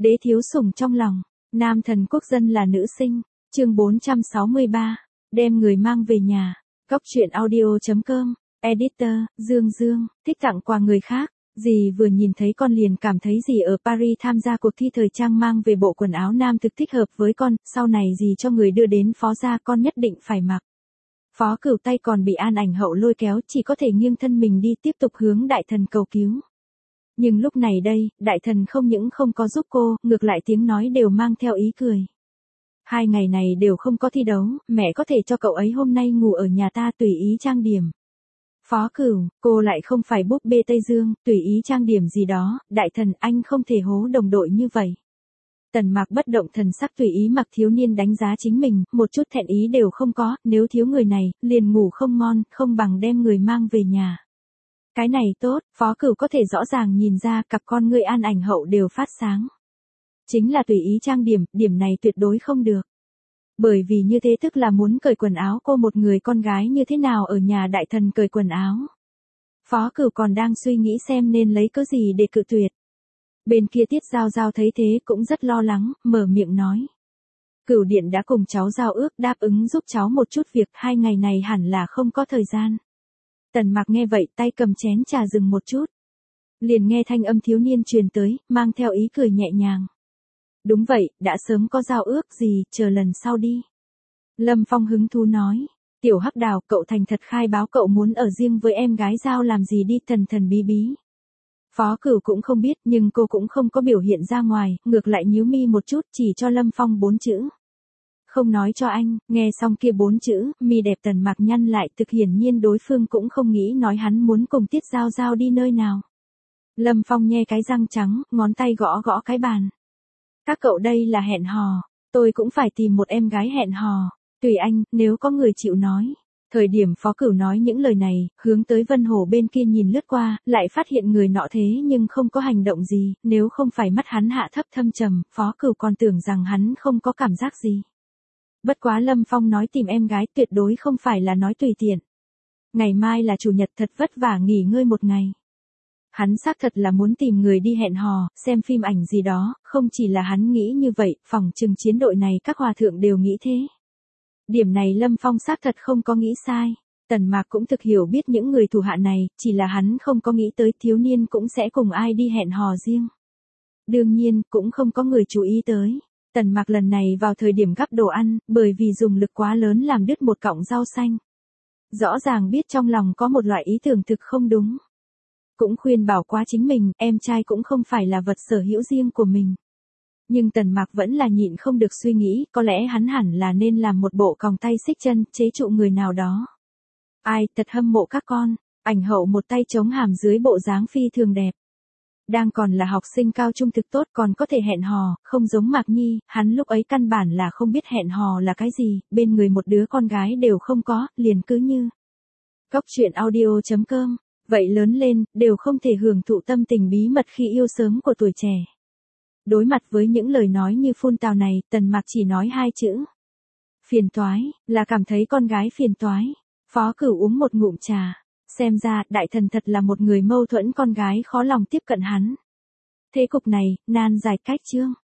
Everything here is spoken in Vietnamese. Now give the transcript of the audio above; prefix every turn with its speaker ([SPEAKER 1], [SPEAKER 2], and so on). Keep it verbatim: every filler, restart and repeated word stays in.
[SPEAKER 1] Đế thiếu sủng trong lòng, nam thần quốc dân là nữ sinh, chương bốn trăm sáu mươi ba, đem người mang về nhà, Cóc truyện audio chấm com, editor, Dương Dương, thích tặng quà người khác, dì vừa nhìn thấy con liền cảm thấy dì ở Paris tham gia cuộc thi thời trang mang về bộ quần áo nam thực thích hợp với con, sau này dì cho người đưa đến phó gia con nhất định phải mặc. Phó Cửu tay còn bị An Ảnh Hậu lôi kéo chỉ có thể nghiêng thân mình đi tiếp tục hướng đại thần cầu cứu. Nhưng lúc này đây, đại thần không những không có giúp cô, ngược lại tiếng nói đều mang theo ý cười. Hai ngày này đều không có thi đấu, mẹ có thể cho cậu ấy hôm nay ngủ ở nhà ta tùy ý trang điểm. Phó Cửu, cô lại không phải búp bê Tây Dương, tùy ý trang điểm gì đó, đại thần anh không thể hố đồng đội như vậy. Tần Mạc bất động thần sắc tùy ý mặc thiếu niên đánh giá chính mình, một chút thẹn ý đều không có, nếu thiếu người này, liền ngủ không ngon, không bằng đem người mang về nhà. Cái này tốt, Phó Cửu có thể rõ ràng nhìn ra cặp con ngươi An Ảnh Hậu đều phát sáng. Chính là tùy ý trang điểm, điểm này tuyệt đối không được. Bởi vì như thế tức là muốn cởi quần áo cô một người con gái như thế nào ở nhà đại thần cởi quần áo. Phó Cửu còn đang suy nghĩ xem nên lấy cớ gì để cự tuyệt. Bên kia Tiết Giao Giao thấy thế cũng rất lo lắng, mở miệng nói. Cửu điện đã cùng cháu giao ước đáp ứng giúp cháu một chút việc, hai ngày này hẳn là không có thời gian. Tần Mạc nghe vậy tay cầm chén trà dừng một chút. Liền nghe thanh âm thiếu niên truyền tới, mang theo ý cười nhẹ nhàng. Đúng vậy, đã sớm có giao ước gì, chờ lần sau đi. Lâm Phong hứng thú nói. Tiểu Hắc Đào, cậu thành thật khai báo cậu muốn ở riêng với em gái Giao làm gì đi, thần thần bí bí. Phó Cửu cũng không biết nhưng cô cũng không có biểu hiện ra ngoài, ngược lại nhíu mi một chút chỉ cho Lâm Phong bốn chữ. Không nói cho anh, nghe xong kia bốn chữ, mi đẹp Tần Mạc nhăn lại, thực hiển nhiên đối phương cũng không nghĩ nói hắn muốn cùng Tiết Giao Giao đi nơi nào. Lâm Phong nhe cái răng trắng, ngón tay gõ gõ cái bàn. Các cậu đây là hẹn hò, tôi cũng phải tìm một em gái hẹn hò, tùy anh, nếu có người chịu nói. Thời điểm Phó Cửu nói những lời này, hướng tới Vân Hồ bên kia nhìn lướt qua, lại phát hiện người nọ thế nhưng không có hành động gì, nếu không phải mắt hắn hạ thấp thâm trầm, Phó Cửu còn tưởng rằng hắn không có cảm giác gì. Bất quá Lâm Phong nói tìm em gái tuyệt đối không phải là nói tùy tiện. Ngày mai là chủ nhật thật vất vả nghỉ ngơi một ngày. Hắn xác thật là muốn tìm người đi hẹn hò, xem phim ảnh gì đó, không chỉ là hắn nghĩ như vậy, phòng trừng chiến đội này các hòa thượng đều nghĩ thế. Điểm này Lâm Phong xác thật không có nghĩ sai. Tần Mạc cũng thực hiểu biết những người thủ hạ này, chỉ là hắn không có nghĩ tới thiếu niên cũng sẽ cùng ai đi hẹn hò riêng. Đương nhiên, cũng không có người chú ý tới. Tần Mạc lần này vào thời điểm gắp đồ ăn, bởi vì dùng lực quá lớn làm đứt một cọng rau xanh. Rõ ràng biết trong lòng có một loại ý tưởng thực không đúng. Cũng khuyên bảo quá chính mình, em trai cũng không phải là vật sở hữu riêng của mình. Nhưng Tần Mạc vẫn là nhịn không được suy nghĩ, có lẽ hắn hẳn là nên làm một bộ còng tay xích chân, chế trụ người nào đó. Ai, thật hâm mộ các con, Ảnh Hậu một tay chống hàm dưới bộ dáng phi thường đẹp. Đang còn là học sinh cao trung thực tốt còn có thể hẹn hò, không giống Mạc Nhi, hắn lúc ấy căn bản là không biết hẹn hò là cái gì, bên người một đứa con gái đều không có, liền cứ như. Cóc truyện audio chấm com, vậy lớn lên, đều không thể hưởng thụ tâm tình bí mật khi yêu sớm của tuổi trẻ. Đối mặt với những lời nói như phun tào này, Tần Mạc chỉ nói hai chữ. Phiền toái, là cảm thấy con gái phiền toái. Phó Cửu uống một ngụm trà. Xem ra, đại thần thật là một người mâu thuẫn, con gái khó lòng tiếp cận hắn. Thế cục này, nan giải cách chương.